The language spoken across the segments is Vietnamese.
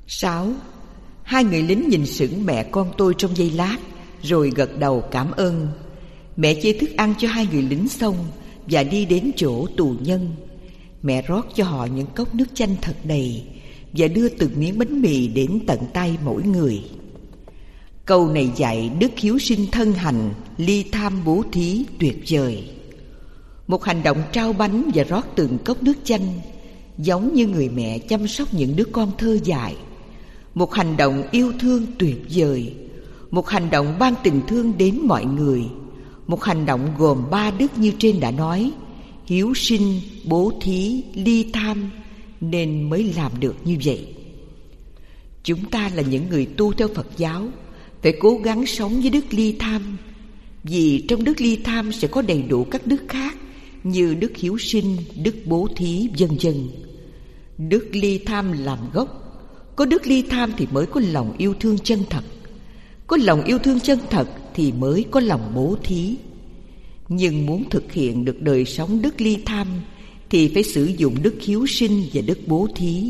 6. Hai người lính nhìn sững mẹ con tôi trong giây lát, rồi gật đầu cảm ơn. Mẹ chia thức ăn cho hai người lính xong và đi đến chỗ tù nhân. Mẹ rót cho họ những cốc nước chanh thật đầy và đưa từng miếng bánh mì đến tận tay mỗi người. Câu này dạy đức hiếu sinh thân hành, ly tham bố thí tuyệt vời. Một hành động trao bánh và rót từng cốc nước chanh, giống như người mẹ chăm sóc những đứa con thơ dại. Một hành động yêu thương tuyệt vời. Một hành động ban tình thương đến mọi người. Một hành động gồm 3 đức như trên đã nói: hiếu sinh, bố thí, ly tham, nên mới làm được như vậy. Chúng ta là những người tu theo Phật giáo phải cố gắng sống với đức ly tham, vì trong đức ly tham sẽ có đầy đủ các đức khác như đức hiếu sinh, đức bố thí, vân vân. Đức ly tham làm gốc. Có đức ly tham thì mới có lòng yêu thương chân thật. Có lòng yêu thương chân thật thì mới có lòng bố thí. Nhưng muốn thực hiện được đời sống đức ly tham thì phải sử dụng đức hiếu sinh và đức bố thí.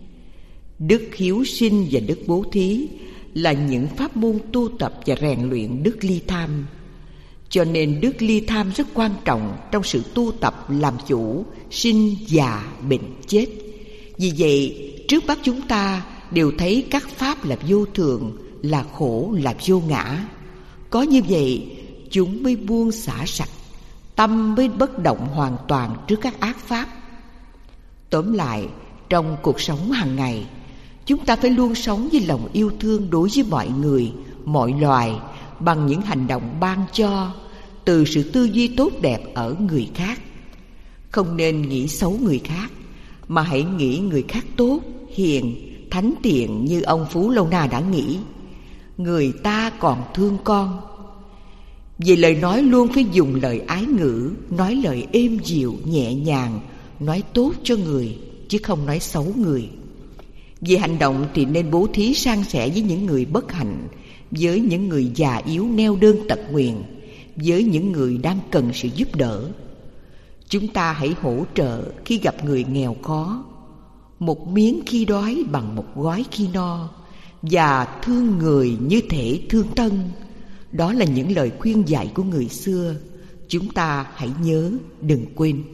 Đức hiếu sinh và đức bố thí là những pháp môn tu tập và rèn luyện đức ly tham. Cho nên đức ly tham rất quan trọng trong sự tu tập làm chủ sinh, già, bệnh, chết. Vì vậy, trước mắt chúng ta đều thấy các pháp là vô thường, là khổ, là vô ngã. Có như vậy, chúng mới buông xả sạch, tâm mới bất động hoàn toàn trước các ác pháp. Tóm lại, trong cuộc sống hàng ngày, chúng ta phải luôn sống với lòng yêu thương đối với mọi người, mọi loài, bằng những hành động ban cho, từ sự tư duy tốt đẹp ở người khác. Không nên nghĩ xấu người khác, mà hãy nghĩ người khác tốt, hiền, thánh thiện như ông Phú Lâu Na đã nghĩ. Người ta còn thương con. Về lời nói luôn phải dùng lời ái ngữ, nói lời êm dịu, nhẹ nhàng, nói tốt cho người, chứ không nói xấu người. Về hành động thì nên bố thí san sẻ với những người bất hạnh, với những người già yếu neo đơn tật nguyền, với những người đang cần sự giúp đỡ. Chúng ta hãy hỗ trợ khi gặp người nghèo khó, một miếng khi đói bằng một gói khi no, và thương người như thể thương thân. Đó là những lời khuyên dạy của người xưa. Chúng ta hãy nhớ, đừng quên.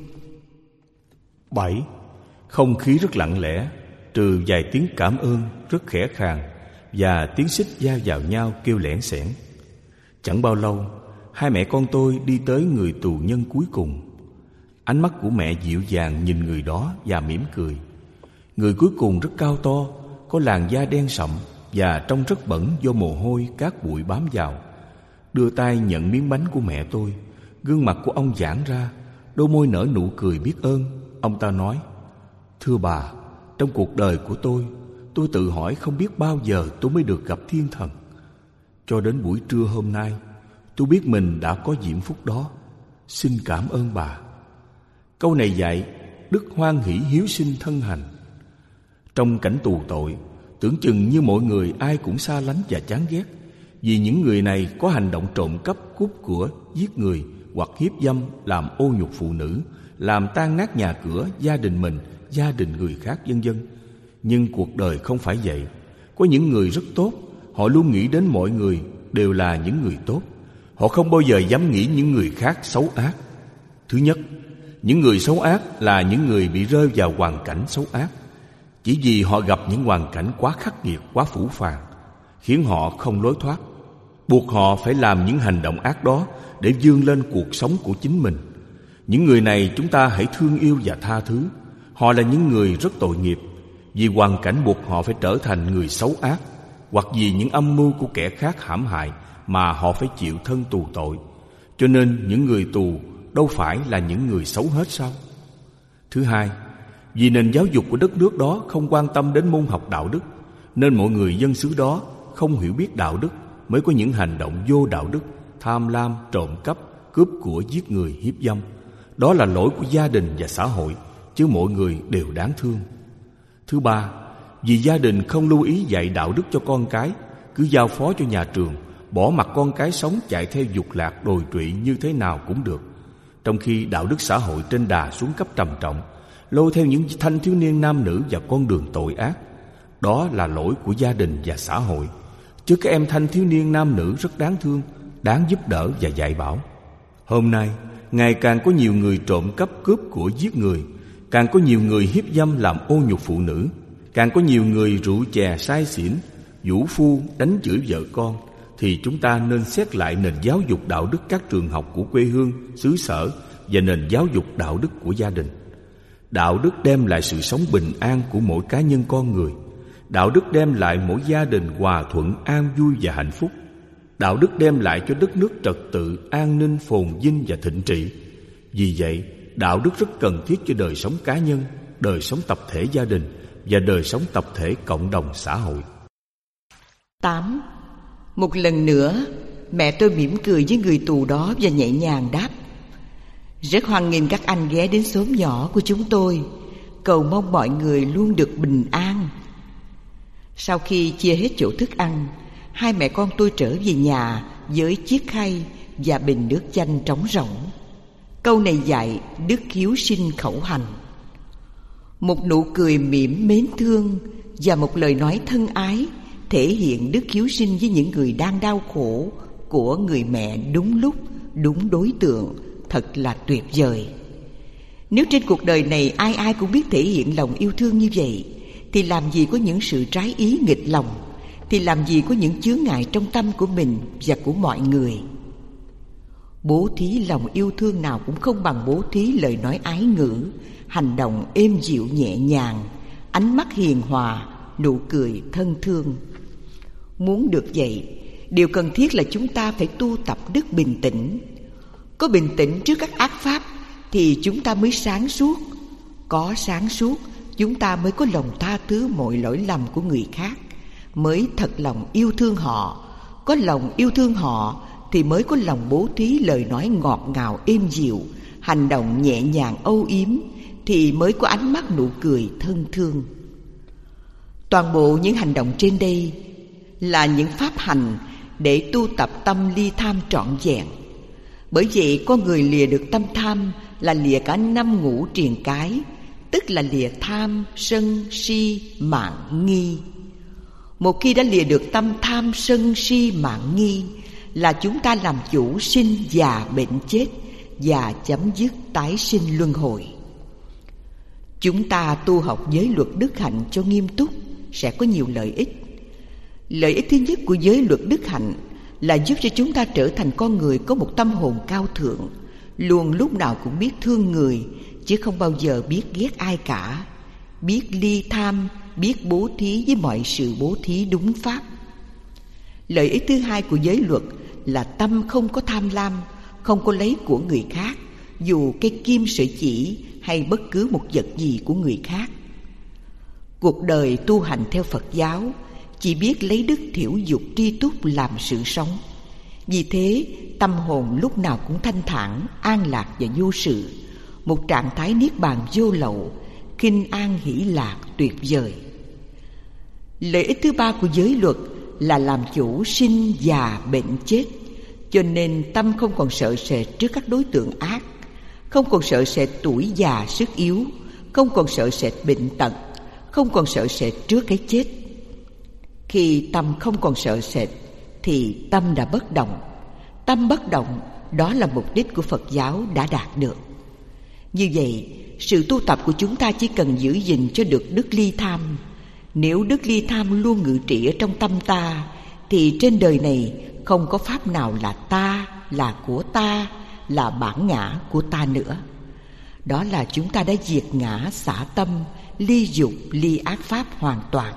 7. Không khí rất lặng lẽ, trừ vài tiếng cảm ơn rất khẽ khàng và tiếng xích va vào nhau kêu lẻn xẻn. Chẳng bao lâu, hai mẹ con tôi đi tới người tù nhân cuối cùng. Ánh mắt của mẹ dịu dàng nhìn người đó và mỉm cười. Người cuối cùng rất cao to, có làn da đen sậm và trông rất bẩn do mồ hôi cát bụi bám vào. Đưa tay nhận miếng bánh của mẹ tôi. Gương mặt của ông giãn ra, đôi môi nở nụ cười biết ơn. Ông ta nói: thưa bà, trong cuộc đời của tôi tự hỏi không biết bao giờ tôi mới được gặp thiên thần. Cho đến buổi trưa hôm nay, tôi biết mình đã có diễm phúc đó. Xin cảm ơn bà. Câu này dạy đức hoan hỷ hiếu sinh thân hành. Trong cảnh tù tội, tưởng chừng như mọi người ai cũng xa lánh và chán ghét, vì những người này có hành động trộm cắp, cướp của, giết người hoặc hiếp dâm, làm ô nhục phụ nữ, làm tan nát nhà cửa, gia đình mình, gia đình người khác, vân vân. Nhưng cuộc đời không phải vậy. Có những người rất tốt, họ luôn nghĩ đến mọi người đều là những người tốt. Họ không bao giờ dám nghĩ những người khác xấu ác. Thứ nhất, những người xấu ác là những người bị rơi vào hoàn cảnh xấu ác, chỉ vì họ gặp những hoàn cảnh quá khắc nghiệt, quá phũ phàng, khiến họ không lối thoát, buộc họ phải làm những hành động ác đó để vươn lên cuộc sống của chính mình. Những người này chúng ta hãy thương yêu và tha thứ. Họ là những người rất tội nghiệp, vì hoàn cảnh buộc họ phải trở thành người xấu ác, hoặc vì những âm mưu của kẻ khác hãm hại mà họ phải chịu thân tù tội. Cho nên những người tù đâu phải là những người xấu hết sao? Thứ hai, vì nền giáo dục của đất nước đó không quan tâm đến môn học đạo đức, nên mọi người dân xứ đó không hiểu biết đạo đức, mới có những hành động vô đạo đức, tham lam, trộm cắp, cướp của, giết người, hiếp dâm. Đó là lỗi của gia đình và xã hội, chứ mọi người đều đáng thương. Thứ ba, vì gia đình không lưu ý dạy đạo đức cho con cái, cứ giao phó cho nhà trường, bỏ mặc con cái sống chạy theo dục lạc đồi trụy như thế nào cũng được, trong khi đạo đức xã hội trên đà xuống cấp trầm trọng, lôi theo những thanh thiếu niên nam nữ vào con đường tội ác. Đó là lỗi của gia đình và xã hội. Chứ các em thanh thiếu niên nam nữ rất đáng thương, đáng giúp đỡ và dạy bảo. Hôm nay, ngày càng có nhiều người trộm cắp cướp của giết người, càng có nhiều người hiếp dâm làm ô nhục phụ nữ, càng có nhiều người rượu chè say xỉn, vũ phu đánh chửi vợ con, thì chúng ta nên xét lại nền giáo dục đạo đức các trường học của quê hương, xứ sở và nền giáo dục đạo đức của gia đình. Đạo đức đem lại sự sống bình an của mỗi cá nhân con người. Đạo đức đem lại mỗi gia đình hòa thuận, an vui và hạnh phúc. Đạo đức đem lại cho đất nước trật tự, an ninh, phồn vinh và thịnh trị. Vì vậy, đạo đức rất cần thiết cho đời sống cá nhân, đời sống tập thể gia đình và đời sống tập thể cộng đồng xã hội. 8. Một lần nữa, mẹ tôi mỉm cười với người tù đó và nhẹ nhàng đáp: rất hoan nghênh các anh ghé đến xóm nhỏ của chúng tôi, cầu mong mọi người luôn được bình an. Sau khi chia hết chỗ thức ăn, hai mẹ con tôi trở về nhà với chiếc khay và bình nước chanh trống rỗng. Câu này dạy đức hiếu sinh khẩu hành. Một nụ cười mỉm mến thương và một lời nói thân ái thể hiện đức hiếu sinh với những người đang đau khổ của người mẹ đúng lúc, đúng đối tượng, thật là tuyệt vời. Nếu trên cuộc đời này ai ai cũng biết thể hiện lòng yêu thương như vậy, thì làm gì có những sự trái ý nghịch lòng, thì làm gì có những chướng ngại trong tâm của mình và của mọi người. Bố thí lòng yêu thương nào cũng không bằng bố thí lời nói ái ngữ, hành động êm dịu nhẹ nhàng, ánh mắt hiền hòa, nụ cười thân thương. Muốn được vậy, điều cần thiết là chúng ta phải tu tập đức bình tĩnh. Có bình tĩnh trước các ác pháp thì chúng ta mới sáng suốt. Có sáng suốt, chúng ta mới có lòng tha thứ mọi lỗi lầm của người khác, mới thật lòng yêu thương họ. Có lòng yêu thương họ thì mới có lòng bố thí lời nói ngọt ngào êm dịu, hành động nhẹ nhàng âu yếm, thì mới có ánh mắt nụ cười thân thương. Toàn bộ những hành động trên đây là những pháp hành để tu tập tâm ly tham trọn vẹn. Bởi vậy con người lìa được tâm tham là lìa cả 5 ngũ triền cái, tức là lìa tham, sân, si, mạn, nghi. Một khi đã lìa được tâm tham, sân, si, mạn, nghi, là chúng ta làm chủ sinh, già, bệnh, chết và chấm dứt tái sinh luân hồi. Chúng ta tu học giới luật đức hạnh cho nghiêm túc sẽ có nhiều lợi ích. Lợi ích thứ nhất của giới luật đức hạnh là giúp cho chúng ta trở thành con người có một tâm hồn cao thượng, luôn lúc nào cũng biết thương người, chứ không bao giờ biết ghét ai cả, biết ly tham, biết bố thí với mọi sự bố thí đúng pháp. Lợi ích thứ hai của giới luật là tâm không có tham lam, không có lấy của người khác, dù cây kim sợi chỉ hay bất cứ một vật gì của người khác. Cuộc đời tu hành theo Phật giáo chỉ biết lấy đức thiểu dục tri túc làm sự sống. Vì thế tâm hồn lúc nào cũng thanh thản, an lạc và vô sự, một trạng thái niết bàn vô lậu, kinh an hỷ lạc tuyệt vời. Lợi ích thứ ba của giới luật là làm chủ sinh, già, bệnh, chết. Cho nên tâm không còn sợ sệt trước các đối tượng ác, không còn sợ sệt tuổi già sức yếu, không còn sợ sệt bệnh tật, không còn sợ sệt trước cái chết. Khi tâm không còn sợ sệt thì tâm đã bất động. Tâm bất động, đó là mục đích của Phật giáo đã đạt được. Như vậy, sự tu tập của chúng ta chỉ cần giữ gìn cho được đức ly tham. Nếu đức ly tham luôn ngự trị ở trong tâm ta, thì trên đời này không có pháp nào là ta, là của ta, là bản ngã của ta nữa. Đó là chúng ta đã diệt ngã xả tâm, ly dục, ly ác pháp hoàn toàn.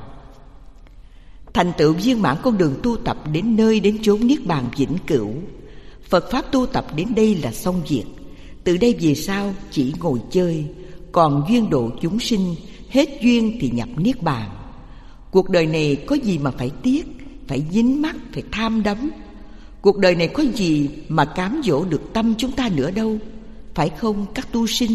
Thành tựu viên mãn con đường tu tập đến nơi đến chốn niết bàn vĩnh cửu. Phật pháp tu tập đến đây là xong việc. Từ đây về sau chỉ ngồi chơi, còn duyên độ chúng sinh, hết duyên thì nhập niết bàn. Cuộc đời này có gì mà phải tiếc, phải dính mắc, phải tham đắm. Cuộc đời này có gì mà cám dỗ được tâm chúng ta nữa đâu, phải không các tu sinh?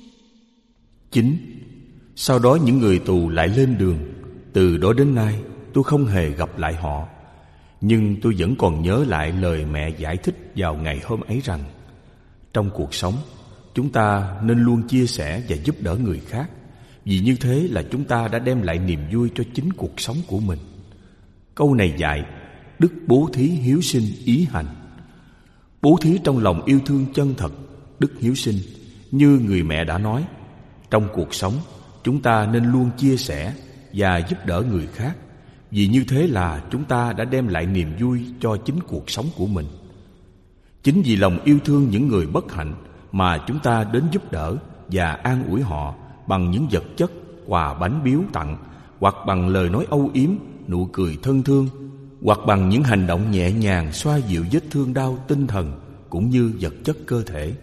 9. Sau đó những người tù lại lên đường. Từ đó đến nay tôi không hề gặp lại họ, nhưng tôi vẫn còn nhớ lại lời mẹ giải thích vào ngày hôm ấy rằng trong cuộc sống chúng ta nên luôn chia sẻ và giúp đỡ người khác, vì như thế là chúng ta đã đem lại niềm vui cho chính cuộc sống của mình. Câu này dạy đức bố thí hiếu sinh ý hành. Bố thí trong lòng yêu thương chân thật, đức hiếu sinh. Như người mẹ đã nói, trong cuộc sống chúng ta nên luôn chia sẻ và giúp đỡ người khác, vì như thế là chúng ta đã đem lại niềm vui cho chính cuộc sống của mình. Chính vì lòng yêu thương những người bất hạnh mà chúng ta đến giúp đỡ và an ủi họ bằng những vật chất, quà bánh biếu tặng, hoặc bằng lời nói âu yếm, nụ cười thân thương, hoặc bằng những hành động nhẹ nhàng xoa dịu vết thương đau tinh thần cũng như vật chất cơ thể.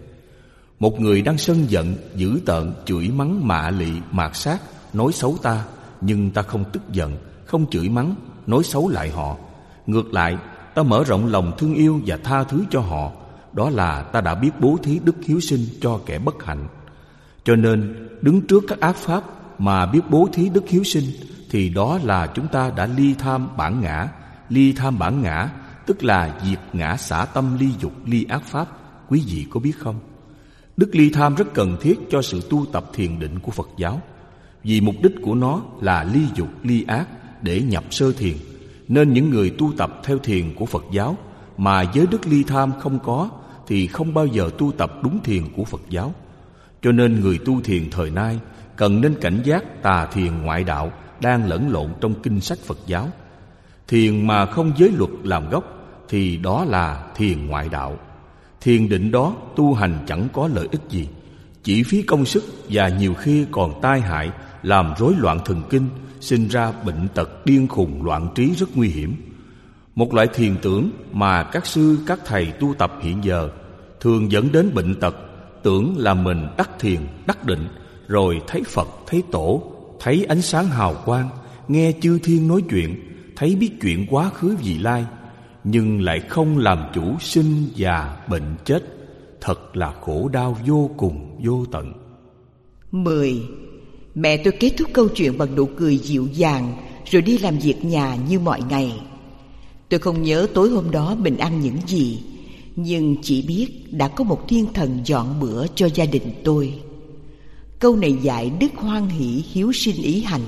Một người đang sân giận, dữ tợn, chửi mắng, mạ lị, mạt sát, nói xấu ta, nhưng ta không tức giận, không chửi mắng, nói xấu lại họ. Ngược lại, ta mở rộng lòng thương yêu và tha thứ cho họ. Đó là ta đã biết bố thí đức hiếu sinh cho kẻ bất hạnh. Cho nên, đứng trước các ác pháp mà biết bố thí đức hiếu sinh, thì đó là chúng ta đã ly tham bản ngã. Ly tham bản ngã tức là diệt ngã xả tâm ly dục ly ác pháp. Quý vị có biết không? Đức ly tham rất cần thiết cho sự tu tập thiền định của Phật giáo, vì mục đích của nó là ly dục ly ác để nhập sơ thiền. Nên những người tu tập theo thiền của Phật giáo mà giới đức ly tham không có thì không bao giờ tu tập đúng thiền của Phật giáo. Cho nên người tu thiền thời nay cần nên cảnh giác tà thiền ngoại đạo đang lẫn lộn trong kinh sách Phật giáo. Thiền mà không giới luật làm gốc thì đó là thiền ngoại đạo. Thiền định đó tu hành chẳng có lợi ích gì, chỉ phí công sức và nhiều khi còn tai hại, làm rối loạn thần kinh, sinh ra bệnh tật điên khùng loạn trí rất nguy hiểm. Một loại thiền tưởng mà các sư các thầy tu tập hiện giờ thường dẫn đến bệnh tật, tưởng là mình đắc thiền, đắc định, rồi thấy Phật, thấy Tổ, thấy ánh sáng hào quang, nghe chư thiên nói chuyện, thấy biết chuyện quá khứ vị lai, nhưng lại không làm chủ sinh già bệnh chết. Thật là khổ đau vô cùng vô tận. 10. Mẹ tôi kết thúc câu chuyện bằng nụ cười dịu dàng, rồi đi làm việc nhà như mọi ngày. Tôi không nhớ tối hôm đó mình ăn những gì, nhưng chỉ biết đã có một thiên thần dọn bữa cho gia đình tôi. Câu này dạy đức hoan hỷ hiếu sinh ý hành.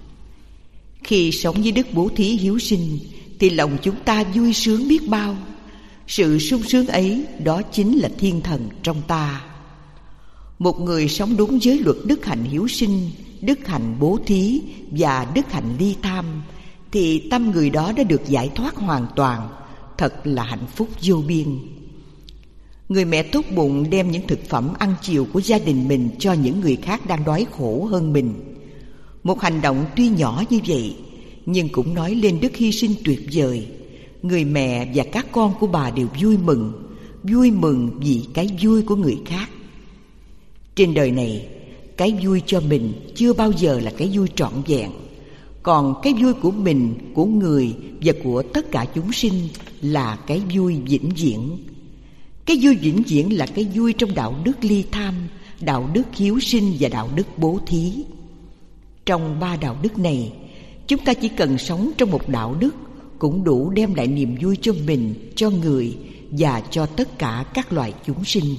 Khi sống với đức bố thí hiếu sinh thì lòng chúng ta vui sướng biết bao. Sự sung sướng ấy đó chính là thiên thần trong ta. Một người sống đúng với luật đức hạnh hiếu sinh, đức hạnh bố thí và đức hạnh ly tham thì tâm người đó đã được giải thoát hoàn toàn. Thật là hạnh phúc vô biên. Người mẹ tốt bụng đem những thực phẩm ăn chiều của gia đình mình cho những người khác đang đói khổ hơn mình. Một hành động tuy nhỏ như vậy nhưng cũng nói lên đức hy sinh tuyệt vời. Người mẹ và các con của bà đều vui mừng vì cái vui của người khác. Trên đời này, cái vui cho mình chưa bao giờ là cái vui trọn vẹn. Còn cái vui của mình, của người và của tất cả chúng sinh là cái vui vĩnh viễn. Cái vui vĩnh viễn là cái vui trong đạo đức ly tham, đạo đức hiếu sinh và đạo đức bố thí. Trong 3 đạo đức này, chúng ta chỉ cần sống trong một đạo đức cũng đủ đem lại niềm vui cho mình, cho người và cho tất cả các loài chúng sinh.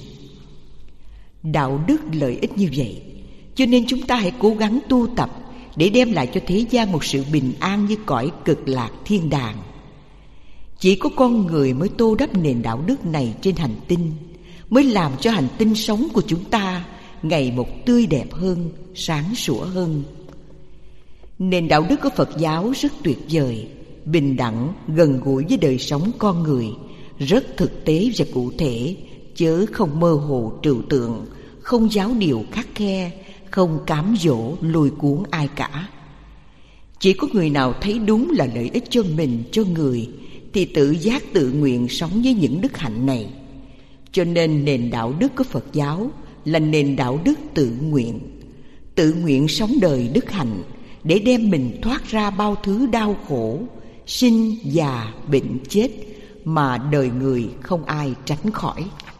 Đạo đức lợi ích như vậy, cho nên chúng ta hãy cố gắng tu tập để đem lại cho thế gian một sự bình an như cõi cực lạc thiên đàng. Chỉ có con người mới tô đắp nền đạo đức này trên hành tinh, mới làm cho hành tinh sống của chúng ta ngày một tươi đẹp hơn, sáng sủa hơn. Nền đạo đức của Phật giáo rất tuyệt vời, bình đẳng, gần gũi với đời sống con người, rất thực tế và cụ thể, chớ không mơ hồ trừu tượng, không giáo điều khắt khe, không cám dỗ lôi cuốn ai cả. Chỉ có người nào thấy đúng là lợi ích cho mình, cho người thì tự giác tự nguyện sống với những đức hạnh này. Cho nên nền đạo đức của Phật giáo là nền đạo đức tự nguyện sống đời đức hạnh để đem mình thoát ra bao thứ đau khổ, sinh, già, bệnh, chết mà đời người không ai tránh khỏi.